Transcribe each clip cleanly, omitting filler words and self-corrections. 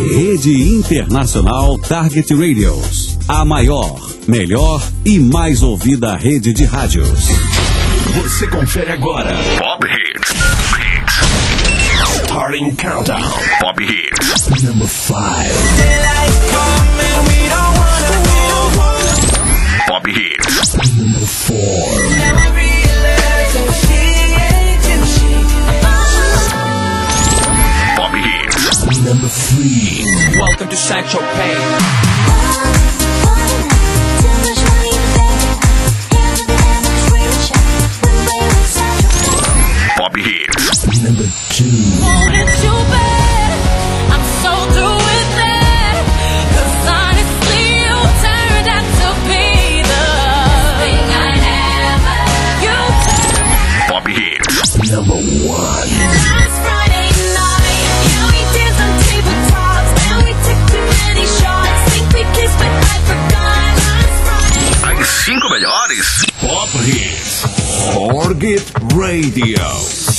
Rede Internacional Target Radios. A maior, melhor e mais ouvida rede de rádios. Você confere agora. Pop Hits. Starting Countdown. Pop Hits. Number 5. Pop Hits. Number 4. Pop Hits. Number 3. Welcome to Sancho Pay. Pop Hits. Number 2. Wanted you bad, I'm so through with that. 'Cause honestly, you turned out to be the thing I never. You turned. Pop Hits. Number 1. Last Friday night, yeah, we did some tabletops, and we took too many shots. Think we kissed, but I forgot. Last Friday. As 5 melhores. Pop Hits. Target Radio.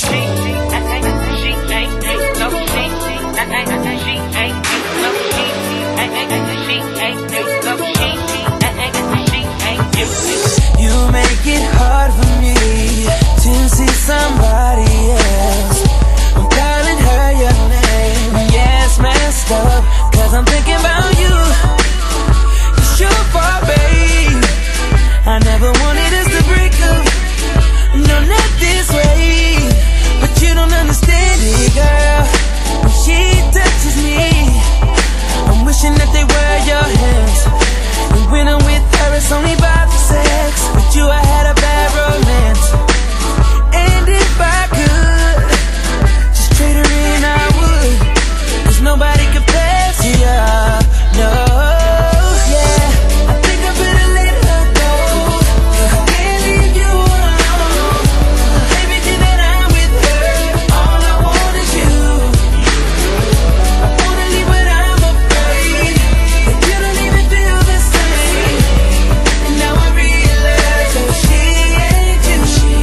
You make it hard for me to see somebody else. I'm calling her your name. Yes, messed up, 'cause I'm thinking about you. It's your fault, babe. I never wanted us to break up. No, not this way. But you don't understand it, girl. When she touches me, I'm wishing that they were your hands. And when I'm with her, it's only about the sex. With you, I had a bad romance. And if I could just trade her in, I would. 'Cause nobody compares to you. No, yeah. I think I better let her go. I can't leave you alone. Everything that I'm with her, all I want is you. I wanna leave, but I'm afraid that you don't even feel the same. And now I realize that she ain't you.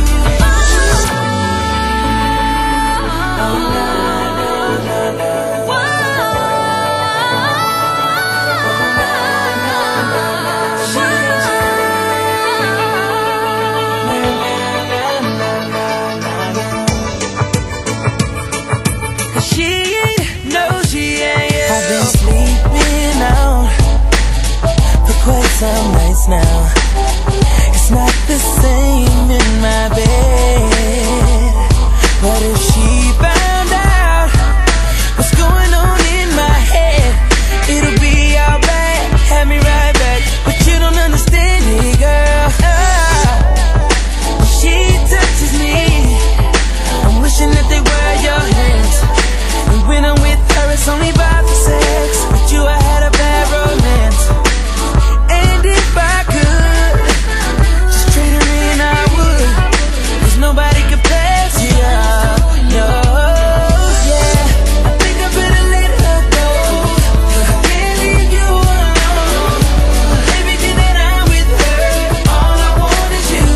She ain't, no, she ain't. I've been sleeping out for quite some nights now. It's not the same in my bed. But if she found out what's going on in my head, it'll be alright. Have me right back, but you don't understand it, girl. When she touches me, I'm wishing that they were your hands. And when I'm with her, it's only about the sex. With you, I had a bad romance. And if I could just trade her in, I would. 'Cause nobody compares to you. No, yeah. I think I better let her go. I can't leave you alone. Everything that I'm with her, all I want is you.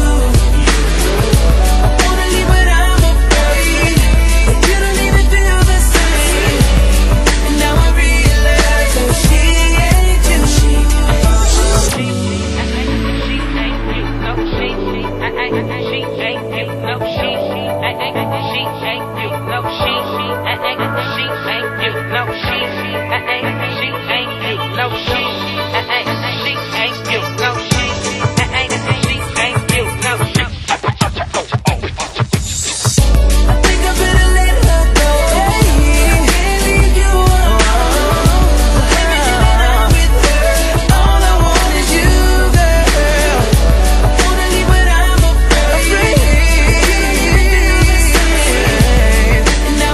I wanna leave, but I'm afraid that you don't even feel the same. And now I realize that she ain't you. I think I better let her go. I can't leave you alone. Everything that I'm with her, all I want is you, girl. I wanna leave, but I'm afraid. And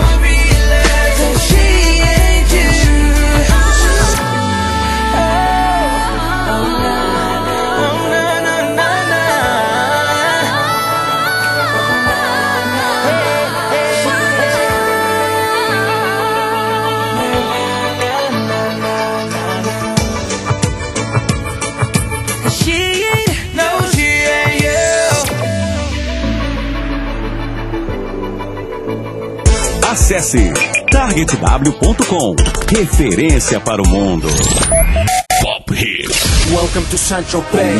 Acesse targetw.com. Referência para o mundo. Pop Hits. Welcome to Central Bay.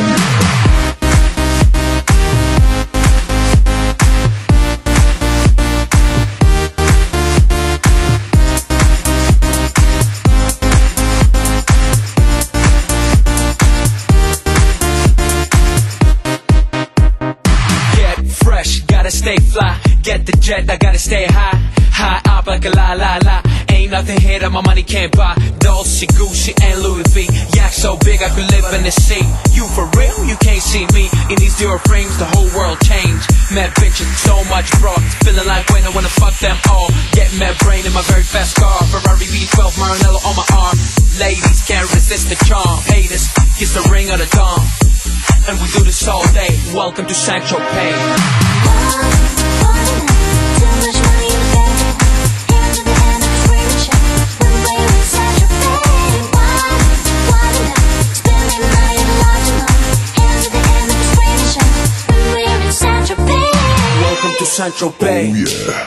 Stay fly, get the jet, I gotta stay high. High up like a la la la. Ain't nothing here that my money can't buy. Dolce, Gucci, and Louis V. Yak so big I could live in the sea. You for real? You can't see me. In these zero frames, the whole world changed. Mad bitches, so much broad. Feeling like when I wanna fuck them all. Get mad brain in my very fast car. Ferrari V12, Maranello on my arm. Ladies can't resist the charm. Haters, kiss the ring of the dawn. And we do this all day. Welcome to Central Bay. Central Bay. Oh, yeah.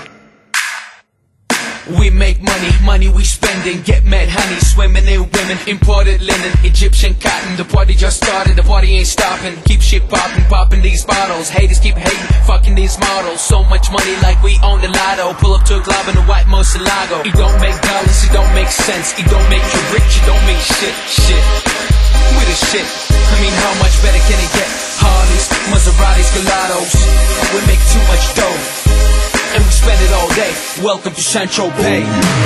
We make money, money we spending. Get mad honey, swimming in women. Imported linen, Egyptian cotton. The party just started, the party ain't stopping. Keep shit popping, popping these bottles. Haters keep hating, fucking these models. So much money like we own the lotto. Pull up to a club in a white Murcielago. It don't make dollars, it don't make sense. It don't make you rich, it don't mean shit, shit. We the shit, I mean how much better can it get? Harleys, Maseratis, Gelatos. We make too much dough, and we spend it all day. Welcome to Central Bay.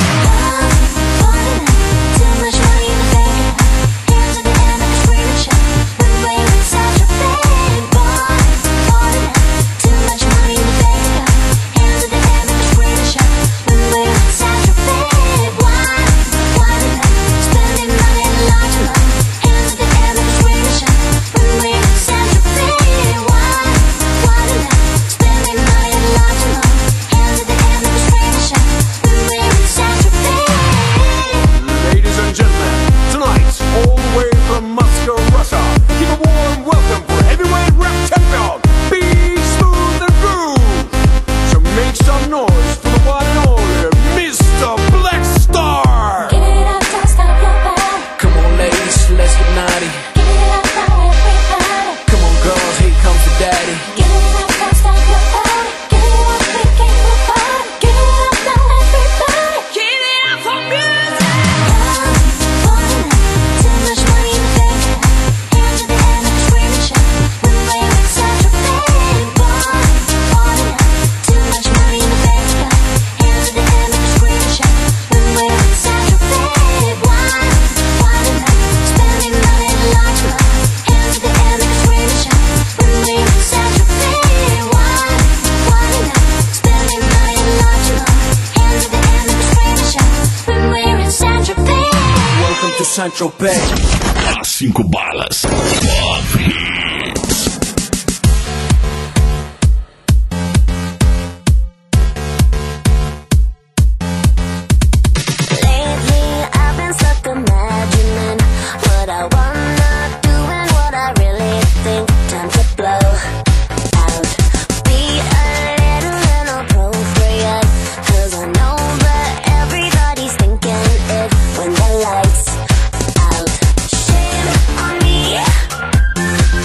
Central Bay. As 5 balas. Pop Hits. Lately I've been stuck imagining what I wanna do and what I really think. Time to blow out. Be a little inappropriate, 'cause I know that everybody's thinking it when the lights out. Shame on me.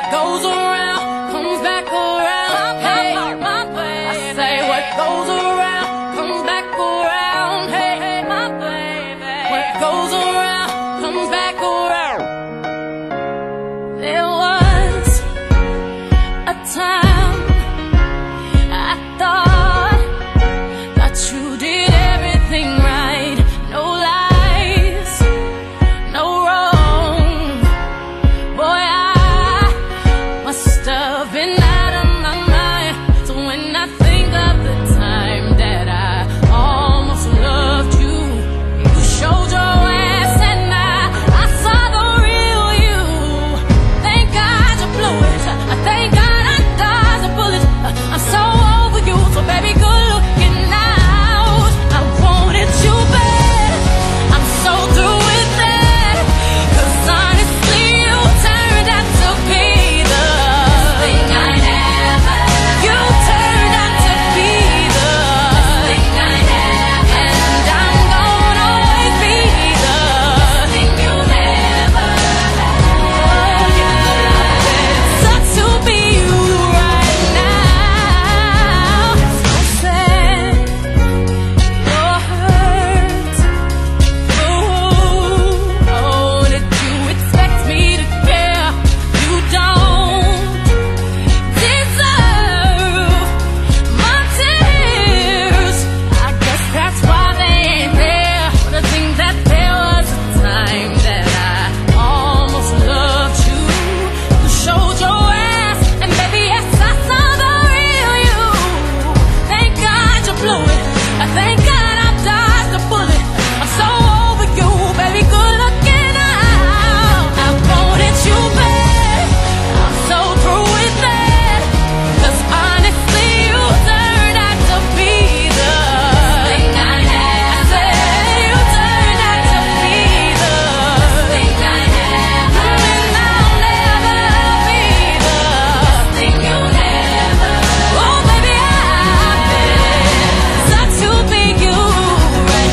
goes around comes back around. Hey, my baby. I say what goes around comes back around. Hey, my baby. What goes around comes back around. There was a time I thought that you did everything right. No lies, no wrong. Boy, I must have been out of my mind. So when I think of the time that I almost loved you, you showed your ass and I saw the real you. Thank God you blew it. Thank God I dodged a bullet. I'm so over you, so baby, good looking out. I wanted you bad. I'm so through with that. 'Cause honestly, you turned out to be the thing I never. You turned out to be the thing I never. And I'm gonna always be the thing you never had. It sucks to be you right now. So sad, you're hurt. Oh, did you expect me to care? You don't deserve my tears. I guess that's why they ain't there. But I think that there was a time that I almost loved you. You showed your ass, and baby, yes, I saw the real you. Thank God you blew it. I thank God I dodged a bullet. I'm so over you, baby, good looking out. I wanted you bad. I'm so through with that. 'Cause honestly, you turned out to be the thing I never. I said you turned out to be the thing I never. And I'll never be the thing you never. Oh, baby, sucks to be you right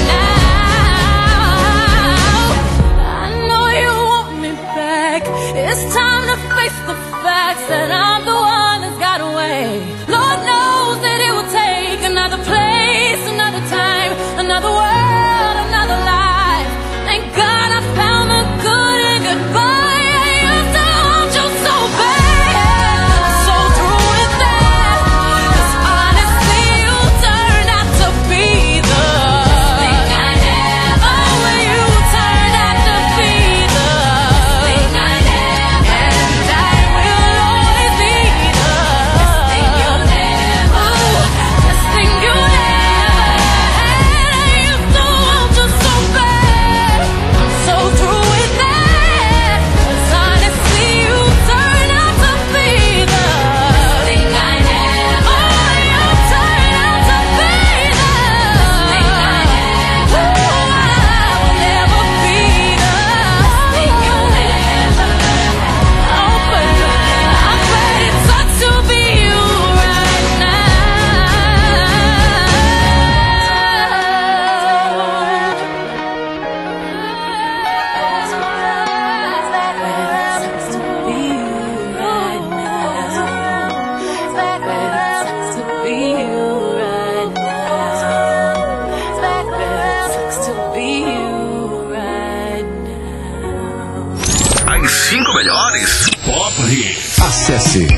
now. I know you want me back. It's time to face the facts that I'm the one that's got away. Lord knows that it will take another place, another time, another world, another life. Thank God I found the good in goodbye. I used to want you so bad. I'm so through with that. 'Cause honestly, you turned out to be the thing I never. Oh, you turned out to be the thing I never. And I will always be the thing you never. This thing you never had. I used to want you so bad. I'm so through with that. 'Cause honestly, you turned out to be the thing I never. Oh, you turned out to be the thing I never. I will never be the thing you never. Oh, baby, I bet it sucks to be you right As 5 melhores Pop Hits. Acesse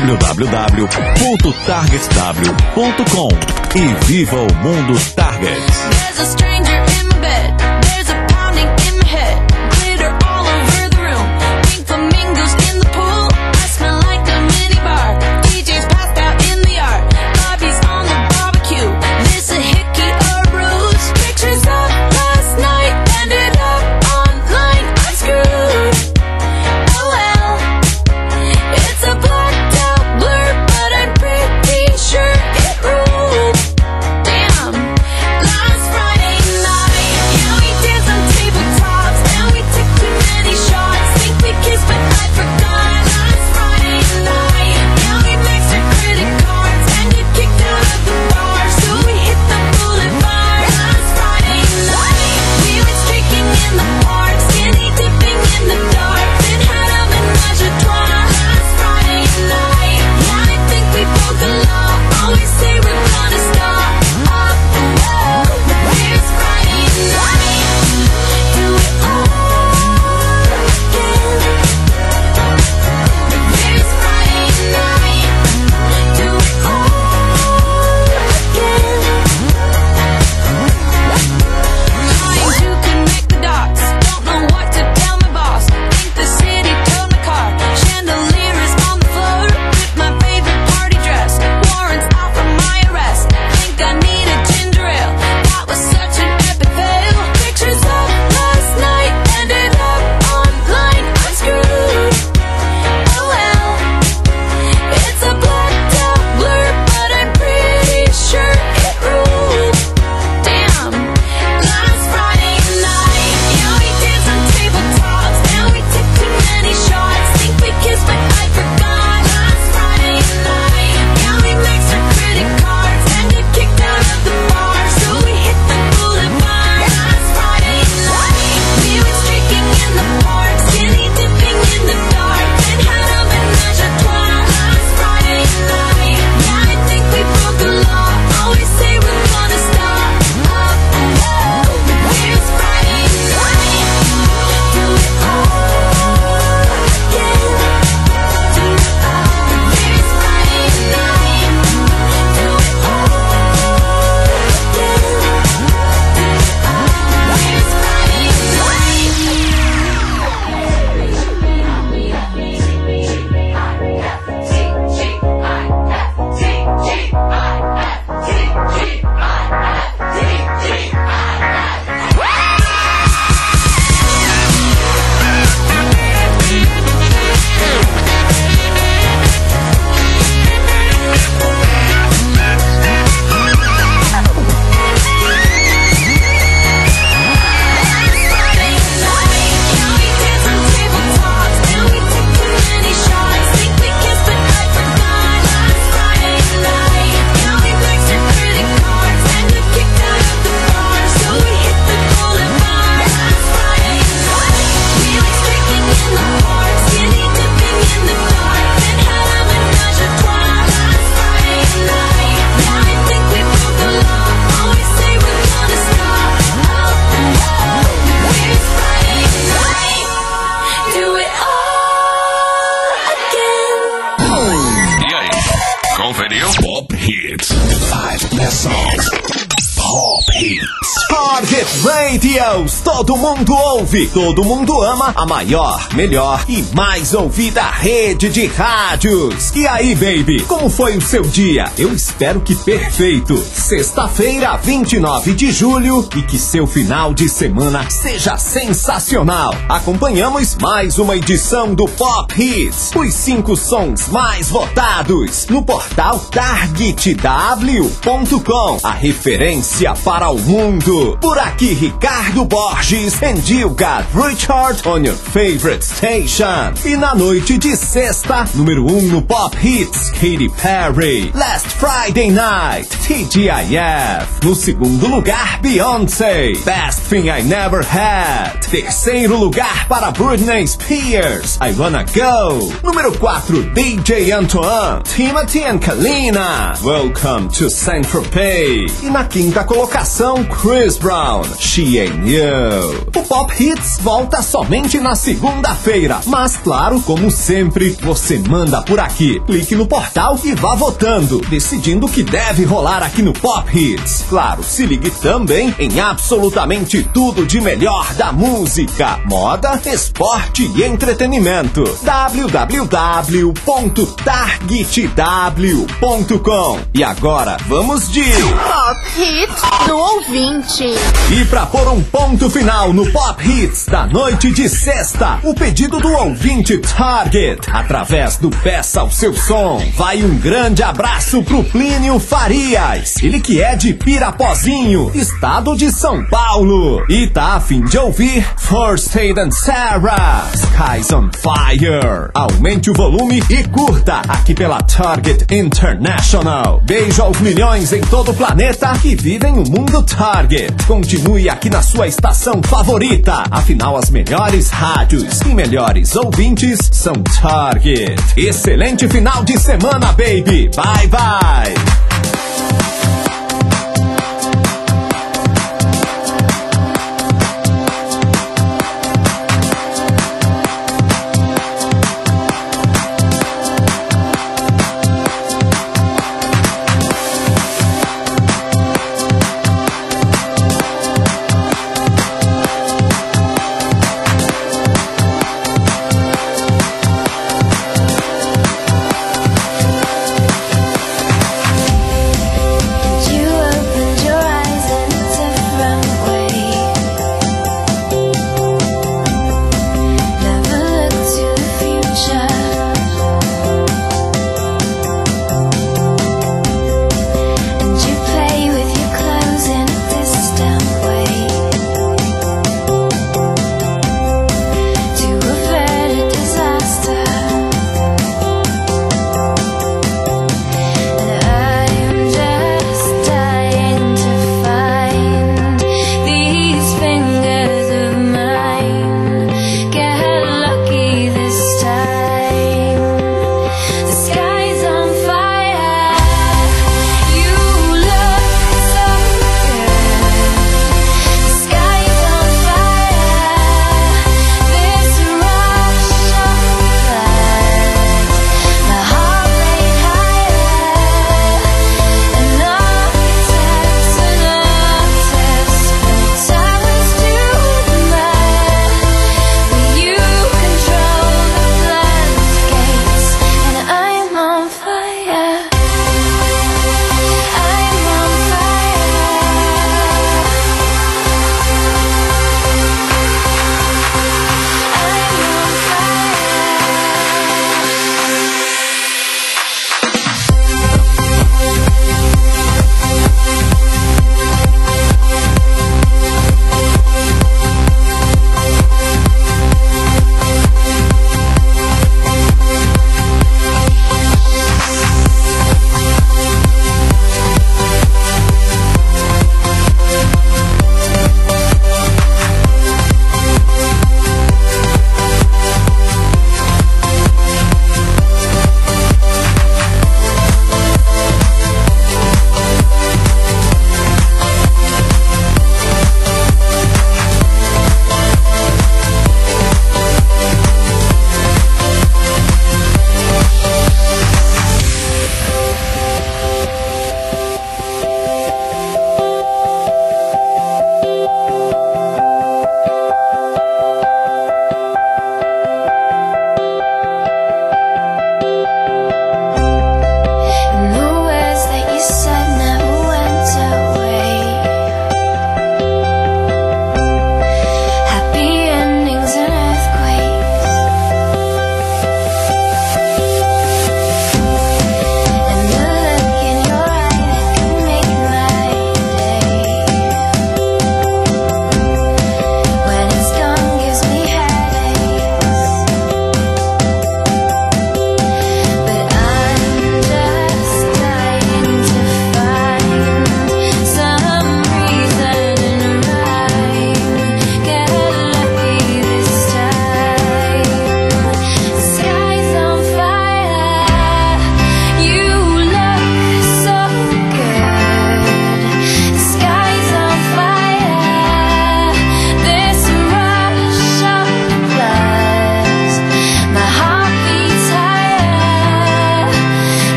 www.targetw.com e viva o mundo Target. There's a stranger in my bed. There's a pounding in my head. Glitter all over the room. Pink flamingos in the pool. I smell like a mini bar. DJ's passed out in the yard. Bobby's on the barbecue. This a hickey or ruse. Pictures of last night ended up online. I'm screwed. Oh well. It's a blacked out blur, but I'm pretty sure it ruled. Damn. Last Friday night, Hit Radios. Todo mundo ouve, todo mundo ama a maior, melhor e mais ouvida rede de rádios. E aí, baby, como foi o seu dia? Eu espero que perfeito. Sexta-feira, 29 de julho, e que seu final de semana seja sensacional. Acompanhamos mais uma edição do Pop Hits, os 5 sons mais votados no portal targetw.com, a referência para o mundo. Por aqui, Ricardo Borges, and you got Richard on your favorite station. E na noite de sexta, número 1 no Pop Hits, Katy Perry. Last Friday Night, TGIF. No segundo lugar, Beyoncé, Best Thing I Never Had. Terceiro lugar para Britney Spears, I Wanna Go. Número 4, DJ Antoine, Timothy and Kalina, Welcome to Saint-Tropez. E na quinta colocação, Chris Brown, She Ain't You. O Pop Hits volta somente na segunda-feira, mas claro, como sempre, você manda por aqui. Clique no portal e vá votando, decidindo o que deve rolar aqui no Pop Hits. Claro, se ligue também em absolutamente tudo de melhor da música, moda, esporte e entretenimento. www.targetw.com. E agora, vamos de Pop Hits do ouvinte. E pra pôr um ponto final no Pop Hits da noite de sexta, o pedido do ouvinte Target, através do Peça o Seu Som, vai um grande abraço pro Plínio Farias, ele que é de Pirapozinho, estado de São Paulo, e tá a fim de ouvir First Aid and Sarah, Skies on Fire. Aumente o volume e curta aqui pela Target International. Beijo aos milhões em todo o planeta que vivem o mundo Target. Continue aqui na sua estação favorita, afinal as melhores rádios e melhores ouvintes são Target. Excelente final de semana, baby. Bye, bye.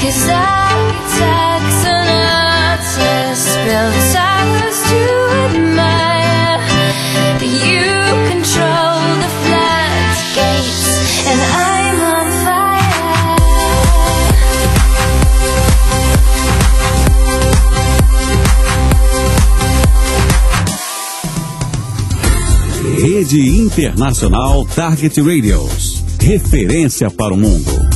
'Cause architects and artists build towers to admire, but you control the floodgates, and I'm on fire. Rede Internacional Target Radios. Referência para o mundo.